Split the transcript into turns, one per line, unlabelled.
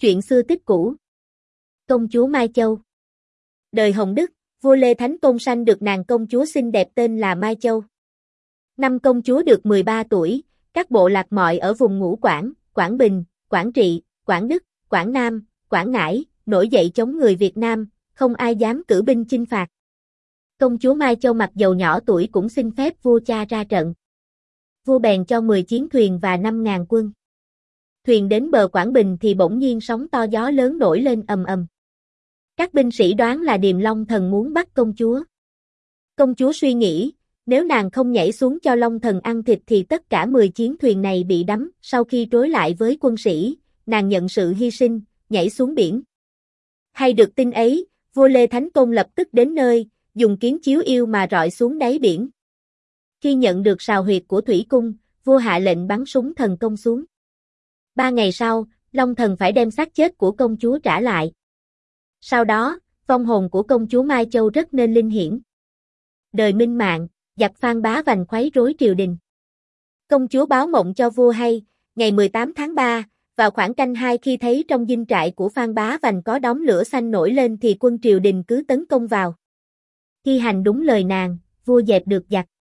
Chuyện xưa tích cũ. Công chúa Mai Châu. Đời Hồng Đức, vua Lê Thánh Tôn sanh được nàng công chúa xinh đẹp tên là Mai Châu. Năm công chúa được 13 tuổi, các bộ lạc mọi ở vùng Ngũ Quảng, Quảng Bình, Quảng Trị, Quảng Đức, Quảng Nam, Quảng Ngãi, nổi dậy chống người Việt Nam, không ai dám cử binh chinh phạt. Công chúa Mai Châu mặc dầu nhỏ tuổi cũng xin phép vua cha ra trận. Vua bèn cho 10 chiến thuyền và 5.000 quân. Thuyền đến bờ Quảng Bình thì bỗng nhiên sóng to gió lớn nổi lên ầm ầm. Các binh sĩ đoán là Điềm Long Thần muốn bắt công chúa. Công chúa suy nghĩ, nếu nàng không nhảy xuống cho Long Thần ăn thịt thì tất cả 10 chiến thuyền này bị đắm. Sau khi đối lại với quân sĩ, nàng nhận sự hy sinh, nhảy xuống biển. Hay được tin ấy, vua Lê Thánh Tôn lập tức đến nơi, dùng kiến chiếu yêu mà rọi xuống đáy biển. Khi nhận được sào huyệt của thủy cung, vua hạ lệnh bắn súng thần công xuống. 3 ngày sau, Long Thần phải đem xác chết của công chúa trả lại. Sau đó, vong hồn của công chúa Mai Châu rất nên linh hiển. Đời Minh Mạng, giặc Phan Bá Vành khuấy rối triều đình. Công chúa báo mộng cho vua hay, ngày 18 tháng 3, vào khoảng canh 2 khi thấy trong dinh trại của Phan Bá Vành có đống lửa xanh nổi lên thì quân triều đình cứ tấn công vào. Khi hành đúng lời nàng, vua dẹp được giặc.